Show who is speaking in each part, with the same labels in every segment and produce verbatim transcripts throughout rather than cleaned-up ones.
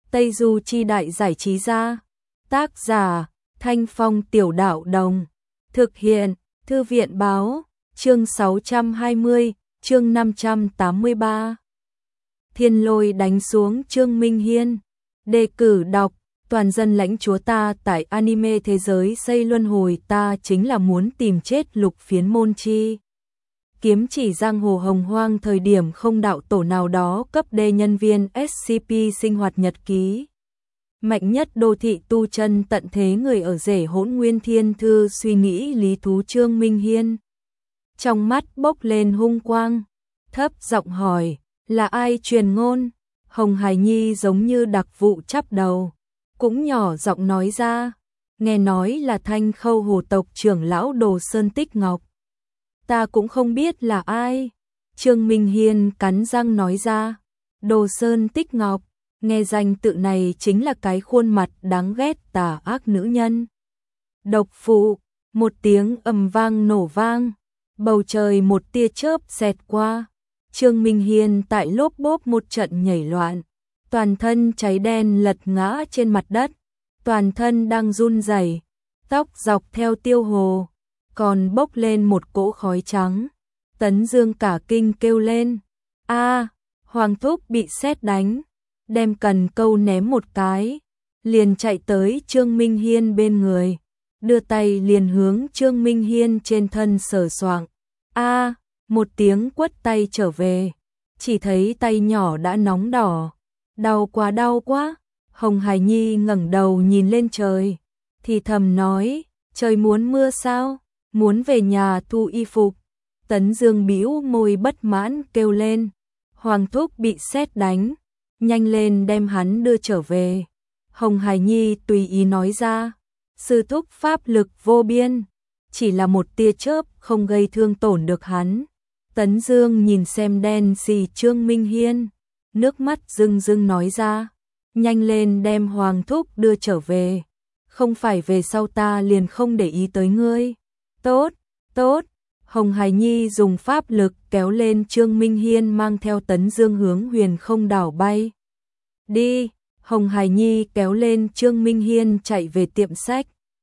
Speaker 1: Tây Du Chi Đại Giải Trí Gia. Tác giả Thanh Phong Tiểu Đạo Đồng. Thực hiện Thư viện Báo. Chương sáu trăm hai mươi, chương năm trăm tám mươi ba. Thiên lôi đánh xuống Trương Minh Hiên. Đề cử đọc. Toàn dân lãnh chúa ta tại anime thế giới xây luân hồi, ta chính là muốn tìm chết Lục Phiến Môn Chi. Kiếm chỉ giang hồ hồng hoang thời điểm không đạo tổ nào đó cấp D nhân viên ét xê pê sinh hoạt nhật ký. Mạnh nhất đô thị tu chân tận thế người ở rể Hỗn Nguyên Thiên Thư suy nghĩ lý thú Trương Minh Hiên. Trong mắt bốc lên hung quang, thấp giọng hỏi, là ai truyền ngôn? Hồng Hải Nhi giống như đặc vụ chắp đầu, cũng nhỏ giọng nói ra, nghe nói là Thanh Khâu hồ tộc trưởng lão Đồ Sơn Tích Ngọc. Ta cũng không biết là ai. Trương Minh Hiên cắn răng nói ra, Đồ Sơn Tích Ngọc, nghe danh tự này chính là cái khuôn mặt đáng ghét tà ác nữ nhân. Độc phụ, một tiếng ầm vang nổ vang, bầu trời một tia chớp xẹt qua. Trương Minh Hiên tại lốp bốp một trận nhảy loạn, toàn thân cháy đen lật ngã trên mặt đất, toàn thân đang run rẩy, tóc dọc theo tiêu hồ, còn bốc lên một cỗ khói trắng. Tấn Dương cả kinh kêu lên, a, Hoàng thúc bị sét đánh, đem cần câu ném một cái, liền chạy tới Trương Minh Hiên bên người, đưa tay liền hướng Trương Minh Hiên trên thân sờ soạng. A, một tiếng quất tay trở về, chỉ thấy tay nhỏ đã nóng đỏ, đau quá đau quá. Hồng Hải Nhi ngẩng đầu nhìn lên trời, thì thầm nói, trời muốn mưa sao, muốn về nhà thu y phục. Tấn Dương bĩu môi bất mãn kêu lên, Hoàng thúc bị sét đánh, nhanh lên đem hắn đưa trở về. Hồng Hải Nhi tùy ý nói ra, sư thúc pháp lực vô biên, chỉ là một tia chớp không gây thương tổn được hắn. Tấn Dương nhìn xem đen xì Trương Minh Hiên, nước mắt rưng rưng nói ra, nhanh lên đem Hoàng thúc đưa trở về, không phải về sau ta liền không để ý tới ngươi. Tốt, tốt. Hồng Hải Nhi dùng pháp lực kéo lên Trương Minh Hiên, mang theo Tấn Dương hướng Huyền Không đảo bay. Đi. Hồng Hải Nhi kéo lên Trương Minh Hiên chạy về tiệm sách.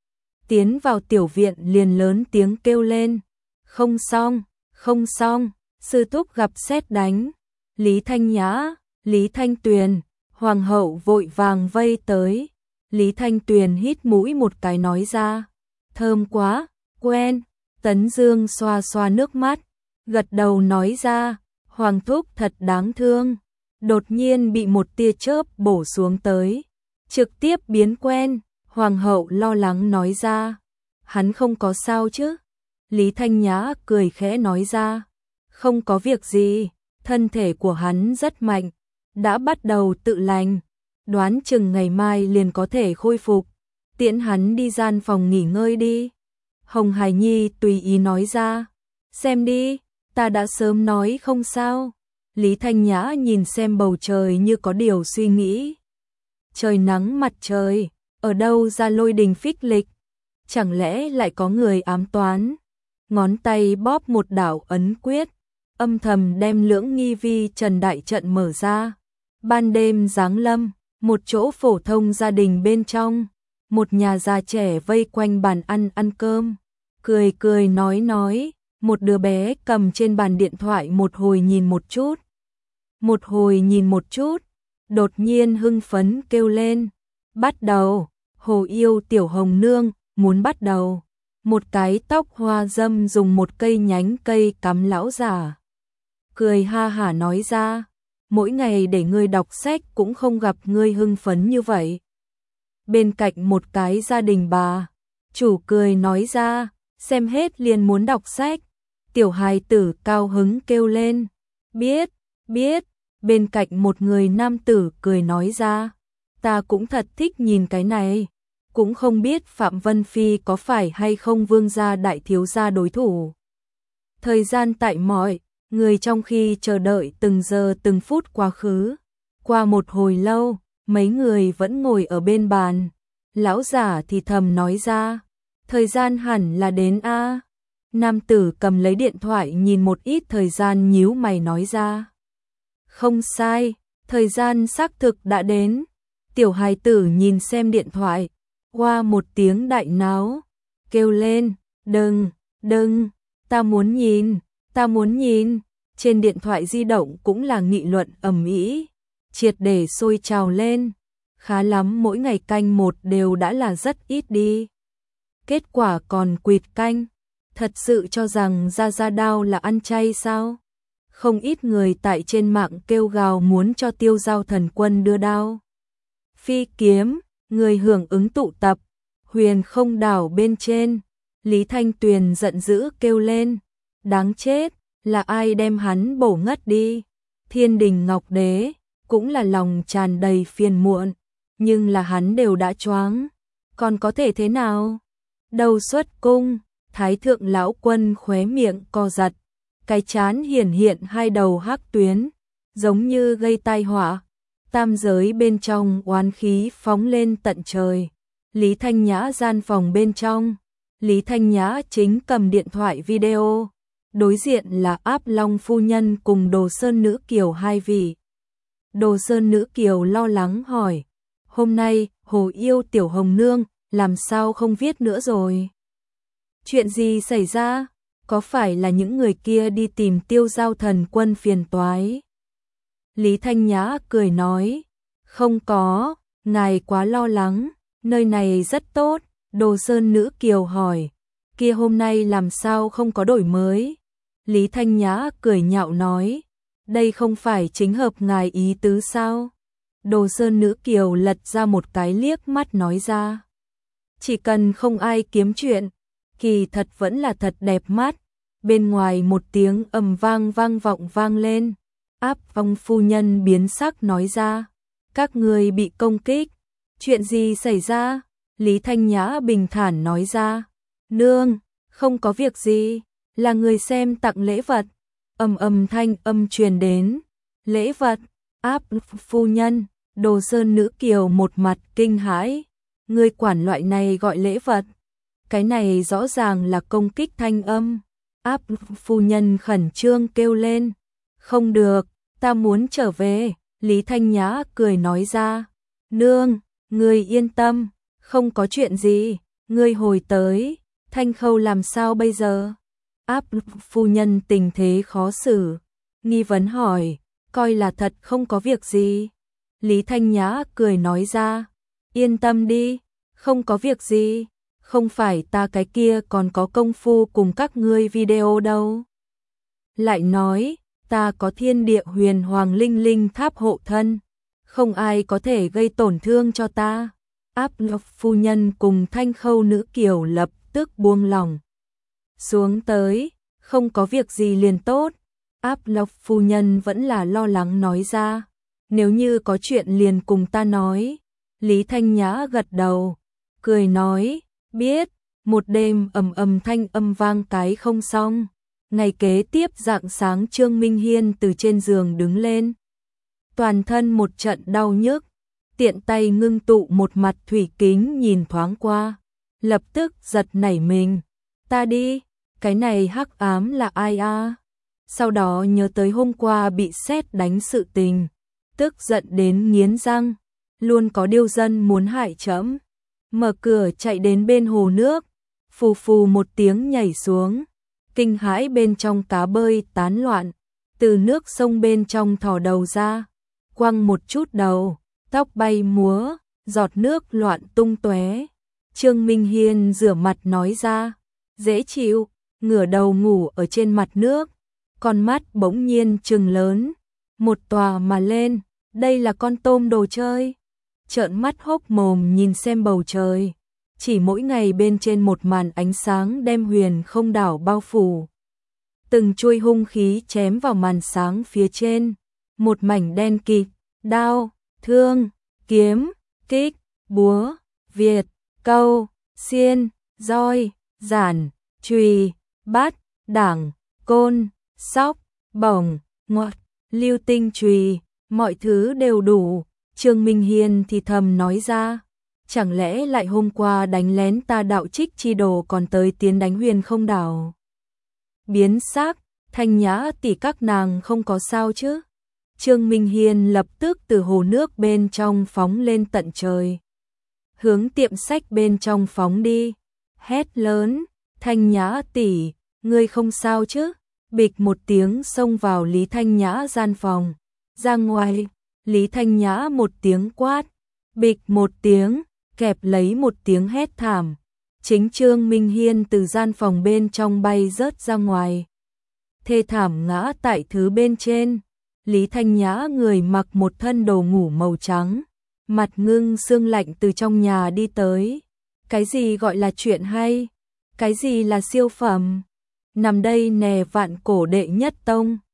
Speaker 1: Tiến vào tiểu viện liền lớn tiếng kêu lên, không xong, không xong, sư thúc gặp sét đánh. Lý Thanh Nhã, Lý Thanh Tuyền, Hoàng hậu vội vàng vây tới. Lý Thanh Tuyền hít mũi một cái nói ra, thơm quá, quen. Tấn Dương xoa xoa nước mắt, gật đầu nói ra, Hoàng thúc thật đáng thương, đột nhiên bị một tia chớp bổ xuống tới, trực tiếp biến quen. Hoàng hậu lo lắng nói ra, hắn không có sao chứ? Lý Thanh Nhã cười khẽ nói ra, không có việc gì, thân thể của hắn rất mạnh, đã bắt đầu tự lành, đoán chừng ngày mai liền có thể khôi phục, tiễn hắn đi gian phòng nghỉ ngơi đi. Hồng Hải Nhi tùy ý nói ra, xem đi, ta đã sớm nói không sao. Lý Thanh Nhã nhìn xem bầu trời như có điều suy nghĩ. Trời nắng mặt trời, ở đâu ra lôi đình phích lịch, chẳng lẽ lại có người ám toán. Ngón tay bóp một đạo ấn quyết, âm thầm đem Lưỡng Nghi Vi Trần đại trận mở ra. Ban đêm giáng lâm, một chỗ phổ thông gia đình bên trong, một nhà già trẻ vây quanh bàn ăn ăn cơm, cười cười nói nói, một đứa bé cầm trên bàn điện thoại một hồi nhìn một chút, một hồi nhìn một chút, đột nhiên hưng phấn kêu lên, bắt đầu, Hồ Yêu Tiểu Hồng Nương, muốn bắt đầu. Một cái tóc hoa dâm dùng một cây nhánh cây cắm lão giả, cười ha hả nói ra, mỗi ngày để ngươi đọc sách cũng không gặp ngươi hưng phấn như vậy. Bên cạnh một cái gia đình bà, chủ cười nói ra, xem hết liền muốn đọc sách. Tiểu hài tử cao hứng kêu lên, biết, biết. Bên cạnh một người nam tử cười nói ra, ta cũng thật thích nhìn cái này, cũng không biết Phạm Vân Phi có phải hay không vương gia đại thiếu gia đối thủ. Thời gian tại mọi người trong khi chờ đợi từng giờ từng phút quá khứ, qua một hồi lâu, mấy người vẫn ngồi ở bên bàn. Lão giả thì thầm nói ra, thời gian hẳn là đến a. Nam tử cầm lấy điện thoại nhìn một ít thời gian nhíu mày nói ra, không sai, thời gian xác thực đã đến. Tiểu hài tử nhìn xem điện thoại, qua một tiếng đại náo, kêu lên, đừng, đừng, ta muốn nhìn, ta muốn nhìn. Trên điện thoại di động cũng là nghị luận ầm ĩ, triệt để sôi trào lên. Khá lắm, mỗi ngày canh một đều đã là rất ít đi. Kết quả còn quỵt canh, thật sự cho rằng Gia Gia Đao là ăn chay sao? Không ít người tại trên mạng kêu gào muốn cho Tiêu Giao Thần Quân đưa đao phi kiếm, người hưởng ứng tụ tập. Huyền Không Đảo bên trên, Lý Thanh Tuyền giận dữ kêu lên, đáng chết, là ai đem hắn bổ ngất đi. Thiên Đình Ngọc Đế cũng là lòng tràn đầy phiền muộn, nhưng là hắn đều đã choáng, còn có thể thế nào? Đầu xuất cung, Thái thượng lão quân khóe miệng co giật, cái chán hiển hiện hai đầu hắc tuyến, giống như gây tai họa. Tam giới bên trong oán khí phóng lên tận trời. Lý Thanh Nhã gian phòng bên trong, Lý Thanh Nhã chính cầm điện thoại video, đối diện là Áp Long phu nhân cùng Đồ Sơn nữ kiều hai vị. Đồ Sơn nữ kiều lo lắng hỏi, hôm nay Hồ Yêu tiểu hồng nương làm sao không viết nữa rồi? Chuyện gì xảy ra? Có phải là những người kia đi tìm Tiêu Giao Thần Quân phiền toái? Lý Thanh Nhã cười nói, không có, ngài quá lo lắng, nơi này rất tốt. Đồ Sơn nữ kiều hỏi, kia hôm nay làm sao không có đổi mới? Lý Thanh Nhã cười nhạo nói, đây không phải chính hợp ngài ý tứ sao? Đồ Sơn nữ kiều lật ra một cái liếc mắt nói ra, chỉ cần không ai kiếm chuyện, kỳ thật vẫn là thật đẹp mắt. Bên ngoài một tiếng ầm vang vang vọng vang lên, Áp Long phu nhân biến sắc nói ra, các người bị công kích, chuyện gì xảy ra? Lý Thanh Nhã bình thản nói ra, nương, không có việc gì, là người xem tặng lễ vật. Ầm ầm thanh âm truyền đến, lễ vật? Áp phu nhân, Đồ Sơn nữ kiều một mặt kinh hãi, người quản loại này gọi lễ vật? Cái này rõ ràng là công kích thanh âm. Áp phu nhân khẩn trương kêu lên, không được, ta muốn trở về. Lý Thanh Nhã cười nói ra, nương, người yên tâm, không có chuyện gì, ngươi hồi tới, Thanh Khâu làm sao bây giờ? Áp phu nhân tình thế khó xử, nghi vấn hỏi, coi là thật không có việc gì. Lý Thanh Nhã cười nói ra, yên tâm đi, không có việc gì, không phải ta cái kia còn có công phu cùng các ngươi video đâu. Lại nói, ta có thiên địa huyền hoàng linh linh tháp hộ thân, không ai có thể gây tổn thương cho ta. Áp Lộc phu nhân cùng Thanh Khâu nữ kiều lập tức buông lòng xuống tới, không có việc gì liền tốt. Áp Lộc phu nhân vẫn là lo lắng nói ra, nếu như có chuyện liền cùng ta nói. Lý Thanh Nhã gật đầu, cười nói, biết. Một đêm ầm ầm thanh âm vang cái không xong. Ngày kế tiếp rạng sáng Trương Minh Hiên từ trên giường đứng lên, toàn thân một trận đau nhức, tiện tay ngưng tụ một mặt thủy kính nhìn thoáng qua, lập tức giật nảy mình, ta đi, cái này hắc ám là ai a? Sau đó nhớ tới hôm qua bị sét đánh sự tình, tức giận đến nghiến răng, luôn có điêu dân muốn hại trẫm. Mở cửa chạy đến bên hồ nước, phù phù một tiếng nhảy xuống, kinh hãi bên trong cá bơi tán loạn, từ nước sông bên trong thò đầu ra, quăng một chút đầu, tóc bay múa, giọt nước loạn tung tóe. Trương Minh Hiên rửa mặt nói ra, dễ chịu, ngửa đầu ngủ ở trên mặt nước, con mắt bỗng nhiên trừng lớn, một tòa mà lên, đây là con tôm đồ chơi. Trợn mắt hốc mồm nhìn xem bầu trời, chỉ mỗi ngày bên trên một màn ánh sáng đem Huyền Không Đảo bao phủ. Từng chuôi hung khí chém vào màn sáng phía trên, một mảnh đen kịt, đao, thương, kiếm, kích, búa, việt, câu, xiên, roi, giản, chùy, bát, đảng, côn, sóc, bổng, ngoặt, lưu tinh chùy, mọi thứ đều đủ. Trương Minh Hiên thì thầm nói ra, chẳng lẽ lại hôm qua đánh lén ta đạo trích chi đồ còn tới tiến đánh Huyền Không Đảo? Biến sắc, Thanh Nhã tỷ các nàng không có sao chứ? Trương Minh Hiên lập tức từ hồ nước bên trong phóng lên tận trời. Hướng tiệm sách bên trong phóng đi. Hét lớn, Thanh Nhã tỷ, ngươi không sao chứ? Bịch một tiếng xông vào Lý Thanh Nhã gian phòng. Ra ngoài, Lý Thanh Nhã một tiếng quát. Bịch một tiếng, kẹp lấy một tiếng hét thảm. Chính Trương Minh Hiên từ gian phòng bên trong bay rớt ra ngoài. Thê thảm ngã tại thứ bên trên. Lý Thanh Nhã người mặc một thân đồ ngủ màu trắng. Mặt ngưng sương lạnh từ trong nhà đi tới. Cái gì gọi là chuyện hay? Cái gì là siêu phẩm? Nằm đây nè vạn cổ đệ nhất tông.